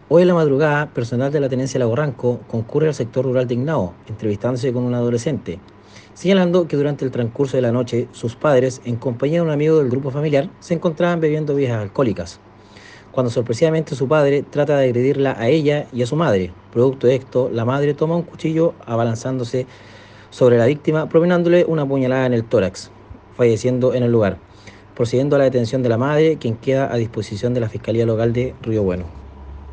Hoy en la madrugada, personal de la Tenencia Lago Ranco concurre al sector rural de Ignao, entrevistándose con un adolescente, señalando que durante el transcurso de la noche sus padres, en compañía de un amigo del grupo familiar, se encontraban bebiendo bebidas alcohólicas, cuando sorpresivamente su padre trata de agredirla a ella y a su madre. Producto de esto, la madre toma un cuchillo abalanzándose sobre la víctima, propinándole una puñalada en el tórax, falleciendo en el lugar, procediendo a la detención de la madre, quien queda a disposición de la Fiscalía Local de Río Bueno.